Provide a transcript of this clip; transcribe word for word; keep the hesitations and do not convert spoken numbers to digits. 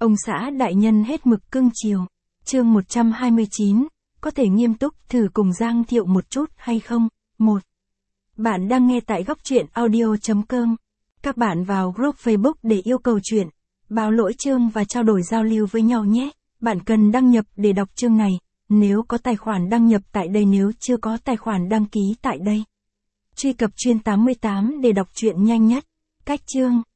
Ông xã đại nhân hết mực cưng chiều. Chương một trăm hai mươi chín, có thể nghiêm túc thử cùng Giang Thiệu một chút hay không? một. Bạn đang nghe tại góc truyện audio chấm com. Các bạn vào group Facebook để yêu cầu truyện, báo lỗi chương và trao đổi giao lưu với nhau nhé. Bạn cần đăng nhập để đọc chương này, nếu có tài khoản đăng nhập tại đây, nếu chưa có tài khoản đăng ký tại đây. Truy cập chuyên tám mươi tám để đọc truyện nhanh nhất. Cách chương.